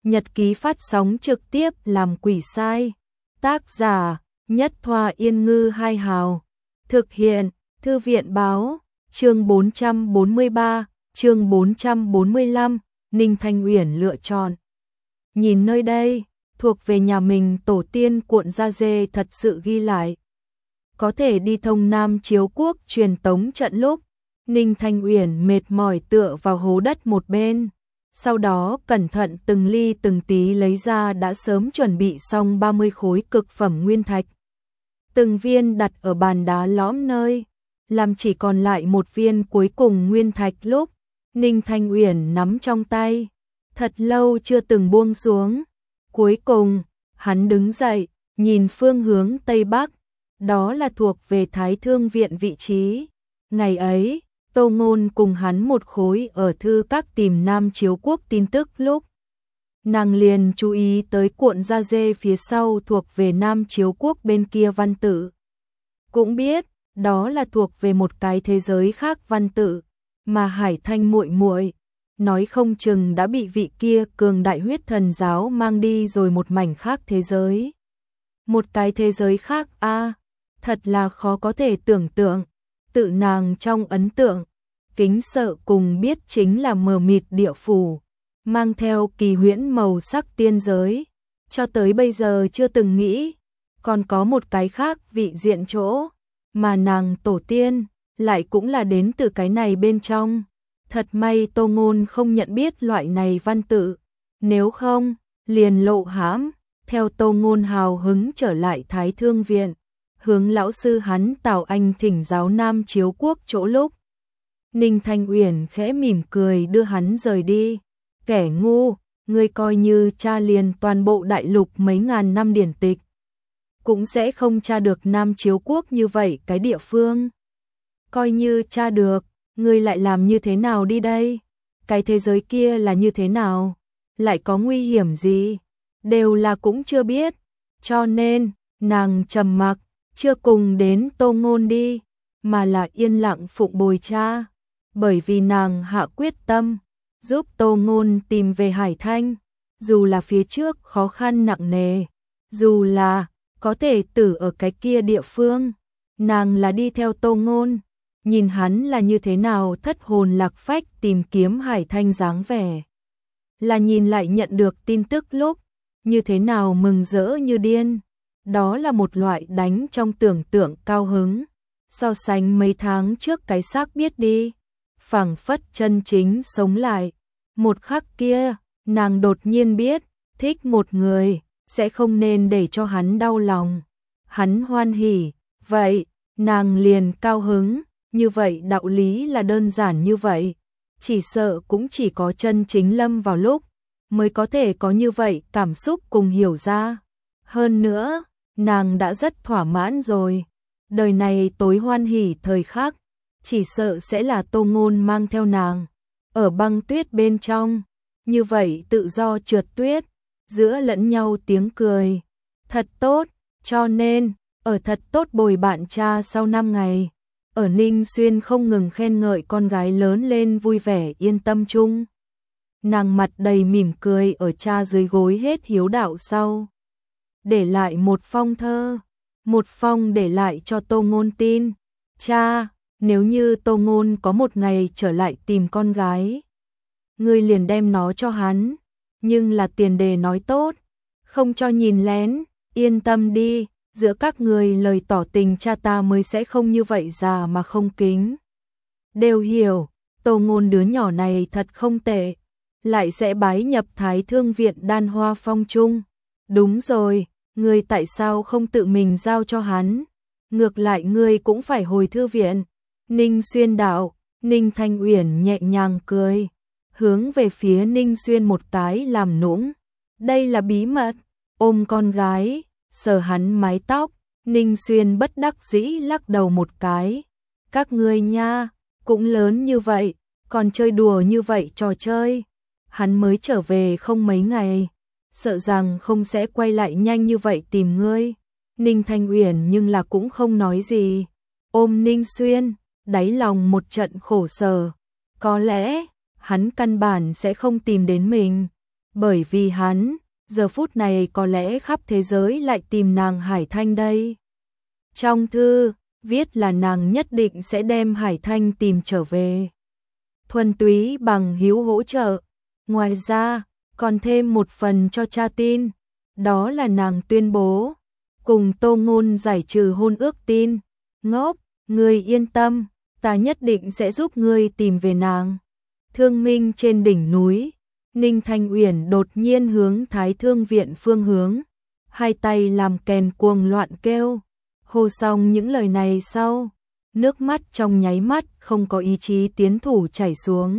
nhật ký phát sóng trực tiếp làm quỷ sai. Tác giả: Nhất Thoa Yên Ngư Hai Hào. Thực hiện: Thư viện báo. Chương 443, chương 445, Ninh Thanh Uyển lựa chọn. Nhìn nơi đây, thuộc về nhà mình tổ tiên cuộn da dê thật sự ghi lại. Có thể đi thông Nam Chiếu Quốc truyền tống trận lúc, Ninh Thanh Uyển mệt mỏi tựa vào hố đất một bên. Sau đó cẩn thận từng ly từng tí lấy ra đã sớm chuẩn bị xong 30 khối cực phẩm nguyên thạch. Từng viên đặt ở bàn đá lõm nơi, làm chỉ còn lại một viên cuối cùng nguyên thạch lúc, Ninh Thanh Uyển nắm trong tay, thật lâu chưa từng buông xuống. Cuối cùng, hắn đứng dậy, nhìn phương hướng Tây Bắc, đó là thuộc về Thái Thương Viện vị trí. Ngày ấy, Tô Ngôn cùng hắn một khối ở thư các tìm Nam Chiếu Quốc tin tức lúc, nàng liền chú ý tới cuộn da dê phía sau thuộc về Nam Chiếu Quốc bên kia văn tự. Cũng biết, đó là thuộc về một cái thế giới khác văn tự, mà Hải Thanh muội muội nói không chừng đã bị vị kia cường đại huyết thần giáo mang đi rồi một mảnh khác thế giới. Một cái thế giới khác a, thật là khó có thể tưởng tượng. Tự nàng trong ấn tượng, kính sợ cùng biết chính là mờ mịt địa phủ, mang theo kỳ huyễn màu sắc tiên giới. Cho tới bây giờ chưa từng nghĩ, còn có một cái khác vị diện chỗ, mà nàng tổ tiên lại cũng là đến từ cái này bên trong. Thật may Tô Ngôn không nhận biết loại này văn tự, nếu không, liền lộ hãm. Theo Tô Ngôn hào hứng trở lại Thái Thương Viện, hướng lão sư hắn Tào Anh thỉnh giáo Nam Chiếu Quốc chỗ lúc, Ninh Thanh Uyển khẽ mỉm cười đưa hắn rời đi. Kẻ ngu, ngươi coi như tra liền toàn bộ đại lục mấy ngàn năm điển tịch, cũng sẽ không tra được Nam Chiếu Quốc như vậy cái địa phương. Coi như tra được, ngươi lại làm như thế nào đi đây? Cái thế giới kia là như thế nào? Lại có nguy hiểm gì? Đều là cũng chưa biết. Cho nên, nàng trầm mặc, chưa cùng đến Tô Ngôn đi, mà là yên lặng phụng bồi cha. Bởi vì nàng hạ quyết tâm, giúp Tô Ngôn tìm về Hải Thanh. Dù là phía trước khó khăn nặng nề, dù là có thể tử ở cái kia địa phương, nàng là đi theo Tô Ngôn. Nhìn hắn là như thế nào thất hồn lạc phách tìm kiếm Hải Thanh dáng vẻ, là nhìn lại nhận được tin tức lúc, như thế nào mừng rỡ như điên. Đó là một loại đánh trong tưởng tượng cao hứng, so sánh mấy tháng trước cái xác biết đi, phảng phất chân chính sống lại. Một khắc kia, nàng đột nhiên biết, thích một người, sẽ không nên để cho hắn đau lòng. Hắn hoan hỉ, vậy, nàng liền cao hứng. Như vậy đạo lý là đơn giản như vậy, chỉ sợ cũng chỉ có chân chính lâm vào lúc, mới có thể có như vậy cảm xúc cùng hiểu ra. Hơn nữa, nàng đã rất thỏa mãn rồi. Đời này tối hoan hỉ thời khắc, chỉ sợ sẽ là Tô Ngôn mang theo nàng, ở băng tuyết bên trong, như vậy tự do trượt tuyết, giữa lẫn nhau tiếng cười. Thật tốt, cho nên, ở thật tốt bồi bạn cha sau 5 ngày. Ở Ninh Xuyên không ngừng khen ngợi con gái lớn lên vui vẻ yên tâm chung. Nàng mặt đầy mỉm cười ở cha dưới gối hết hiếu đạo sau. Để lại một phong thơ, một phong để lại cho Tô Ngôn tin. Cha, nếu như Tô Ngôn có một ngày trở lại tìm con gái, ngươi liền đem nó cho hắn, nhưng là tiền đề nói tốt, không cho nhìn lén, yên tâm đi. Giữa các người lời tỏ tình cha ta mới sẽ không như vậy già mà không kính. Đều hiểu, Tô Ngôn đứa nhỏ này thật không tệ, lại sẽ bái nhập Thái Thương Viện Đan Hoa Phong chung. Đúng rồi, ngươi tại sao không tự mình giao cho hắn? Ngược lại ngươi cũng phải hồi thư viện. Ninh Xuyên đạo, Ninh Thanh Uyển nhẹ nhàng cười, hướng về phía Ninh Xuyên một cái làm nũng. Đây là bí mật, ôm con gái. Sờ hắn mái tóc, Ninh Xuyên bất đắc dĩ lắc đầu một cái. Các ngươi nha, cũng lớn như vậy, còn chơi đùa như vậy trò chơi. Hắn mới trở về không mấy ngày, sợ rằng không sẽ quay lại nhanh như vậy tìm ngươi. Ninh Thanh Uyển nhưng là cũng không nói gì. Ôm Ninh Xuyên, đáy lòng một trận khổ sở. Có lẽ, hắn căn bản sẽ không tìm đến mình. bởi vì hắn, giờ phút này có lẽ khắp thế giới lại tìm nàng Hải Thanh đây. Trong thư, viết là nàng nhất định sẽ đem Hải Thanh tìm trở về. Thuần túy bằng hiếu hỗ trợ. Ngoài ra, còn thêm một phần cho cha tin. Đó là nàng tuyên bố, cùng Tô Ngôn giải trừ hôn ước tin. Ngốc, ngươi yên tâm, ta nhất định sẽ giúp ngươi tìm về nàng. Thương minh trên đỉnh núi, Ninh Thanh Uyển đột nhiên hướng Thái Thương viện phương hướng, hai tay làm kèn cuồng loạn kêu. Hô xong những lời này sau, nước mắt trong nháy mắt không có ý chí tiến thủ chảy xuống.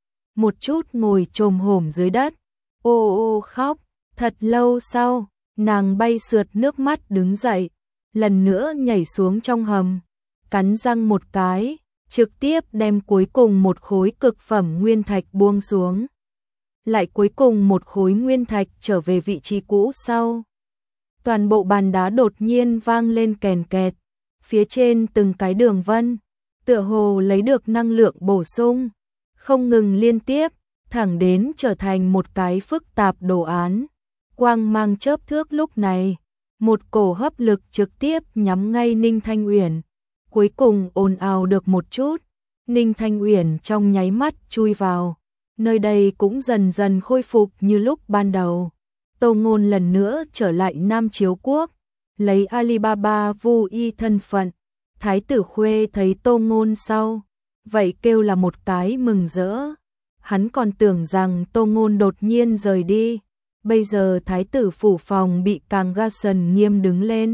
Một chút ngồi chồm hổm dưới đất, ô ô khóc. Thật lâu sau, nàng bay sượt nước mắt đứng dậy, lần nữa nhảy xuống trong hầm, cắn răng một cái, trực tiếp đem cuối cùng một khối cực phẩm nguyên thạch buông xuống. Lại cuối cùng một khối nguyên thạch trở về vị trí cũ sau. Toàn bộ bàn đá đột nhiên vang lên kèn kẹt, phía trên từng cái đường vân, tựa hồ lấy được năng lượng bổ sung, không ngừng liên tiếp, thẳng đến trở thành một cái phức tạp đồ án. Quang mang chớp thước lúc này, một cổ hấp lực trực tiếp nhắm ngay Ninh Thanh Uyển, cuối cùng ồn ào được một chút, Ninh Thanh Uyển trong nháy mắt chui vào, nơi đây cũng dần dần khôi phục như lúc ban đầu. Tô Ngôn lần nữa trở lại Nam Chiếu Quốc, lấy Alibaba Vu Y thân phận. Thái tử Khuê thấy Tô Ngôn sau, vậy kêu là một cái mừng rỡ. Hắn còn tưởng rằng Tô Ngôn đột nhiên rời đi, bây giờ thái tử phủ phòng bị càng ga sần nghiêm đứng lên.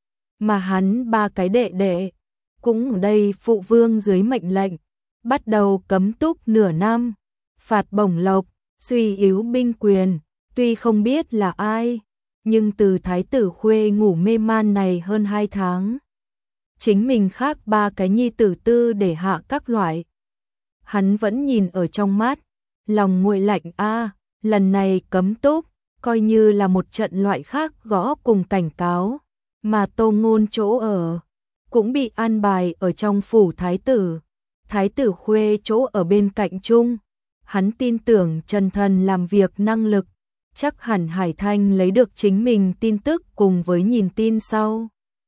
Mà hắn ba cái đệ đệ, cũng ở đây phụ vương dưới mệnh lệnh, bắt đầu cấm túc nửa năm, phạt bổng lộc, suy yếu binh quyền. Tuy không biết là ai, nhưng từ thái tử Khuê ngủ mê man này hơn 2 tháng. Chính mình khác ba cái nhi tử tư để hạ các loại. Hắn vẫn nhìn ở trong mắt, lòng nguội lạnh lần này cấm túc, coi như là một trận loại khác gõ cùng cảnh cáo, mà Tô Ngôn chỗ ở, cũng bị an bài ở trong phủ thái tử. Thái tử Khuê chỗ ở bên cạnh chung, hắn tin tưởng Trần Thần làm việc năng lực, chắc hẳn Hải Thanh lấy được chính mình tin tức cùng với nhìn tin sau.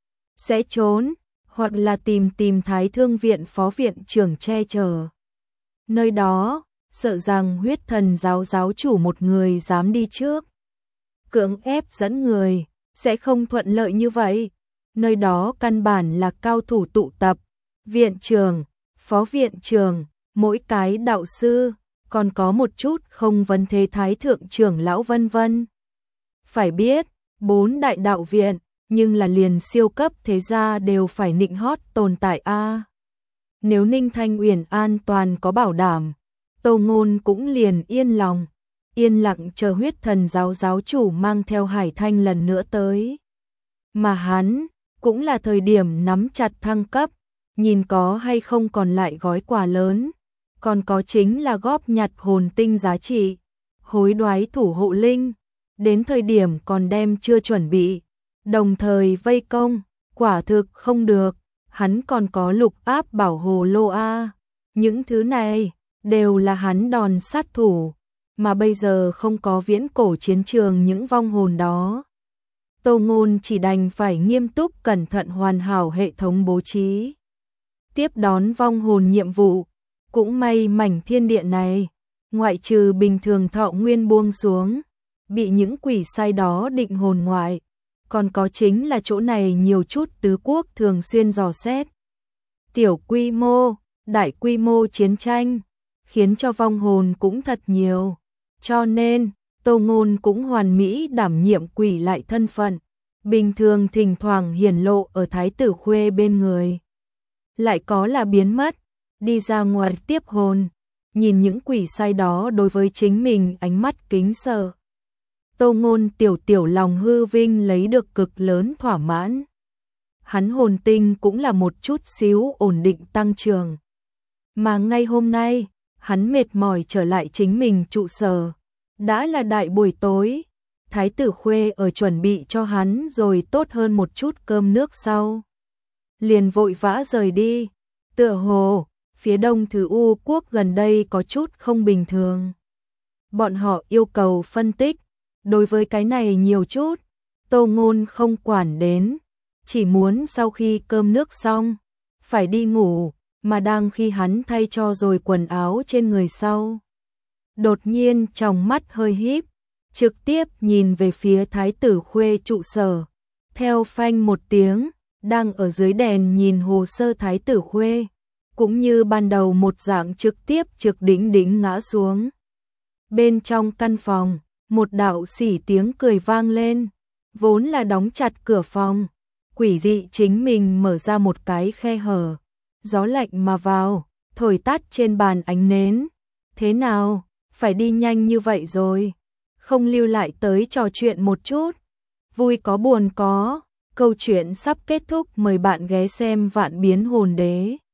Sẽ trốn, hoặc là tìm Thái Thương viện phó viện trưởng che chở. Nơi đó, sợ rằng huyết thần giáo chủ một người dám đi trước. Cưỡng ép dẫn người, sẽ không thuận lợi như vậy. Nơi đó căn bản là cao thủ tụ tập, viện trưởng, phó viện trưởng, mỗi cái đạo sư, còn có một chút không vấn thế thái thượng trưởng lão vân vân. Phải biết, 4 đại đạo viện, nhưng là liền siêu cấp thế gia đều phải nịnh hót tồn tại Nếu Ninh Thanh Uyển an toàn có bảo đảm, Tô Ngôn cũng liền yên lòng, yên lặng chờ huyết thần giáo chủ mang theo Hải Thanh lần nữa tới. Mà hắn, cũng là thời điểm nắm chặt thăng cấp, nhìn có hay không còn lại gói quà lớn, còn có chính là góp nhặt hồn tinh giá trị, hối đoái thủ hộ linh, đến thời điểm còn đem chưa chuẩn bị, đồng thời vây công, quả thực không được, hắn còn có lục áp bảo hồ lô những thứ này đều là hắn đòn sát thủ, mà bây giờ không có viễn cổ chiến trường những vong hồn đó. Tô Ngôn chỉ đành phải nghiêm túc cẩn thận hoàn hảo hệ thống bố trí, tiếp đón vong hồn nhiệm vụ. Cũng may mảnh thiên địa này, ngoại trừ bình thường thọ nguyên buông xuống, bị những quỷ sai đó định hồn ngoại, còn có chính là chỗ này nhiều chút tứ quốc thường xuyên dò xét. Tiểu quy mô, đại quy mô chiến tranh, khiến cho vong hồn cũng thật nhiều, cho nên Tô Ngôn cũng hoàn mỹ đảm nhiệm quỷ lại thân phận, bình thường thỉnh thoảng hiển lộ ở thái tử Khuê bên người. Lại có là biến mất, đi ra ngoài tiếp hồn, nhìn những quỷ sai đó đối với chính mình ánh mắt kính sợ. Tô Ngôn tiểu lòng hư vinh lấy được cực lớn thỏa mãn. Hắn hồn tinh cũng là một chút xíu ổn định tăng trưởng. Mà ngay hôm nay, hắn mệt mỏi trở lại chính mình trụ sở. Đã là đại buổi tối, thái tử Khuê ở chuẩn bị cho hắn rồi tốt hơn một chút cơm nước sau. Liền vội vã rời đi, tựa hồ phía đông Thứ U quốc gần đây có chút không bình thường. bọn họ yêu cầu phân tích, đối với cái này nhiều chút, Tô Ngôn không quản đến, chỉ muốn sau khi cơm nước xong, phải đi ngủ, mà đang khi hắn thay cho rồi quần áo trên người sau. Đột nhiên trong mắt hơi híp, trực tiếp nhìn về phía Thái tử Khuê trụ sở, theo phanh một tiếng, đang ở dưới đèn nhìn hồ sơ Thái tử Khuê, cũng như ban đầu một dạng trực tiếp trực đỉnh đỉnh ngã xuống. Bên trong căn phòng, một đạo xỉ tiếng cười vang lên, vốn là đóng chặt cửa phòng, quỷ dị chính mình mở ra một cái khe hở, gió lạnh mà vào, thổi tắt trên bàn ánh nến. Thế nào, phải đi nhanh như vậy rồi, không lưu lại tới trò chuyện một chút, vui có buồn có, câu chuyện sắp kết thúc, mời bạn ghé xem Vạn Biến Hồn Đế.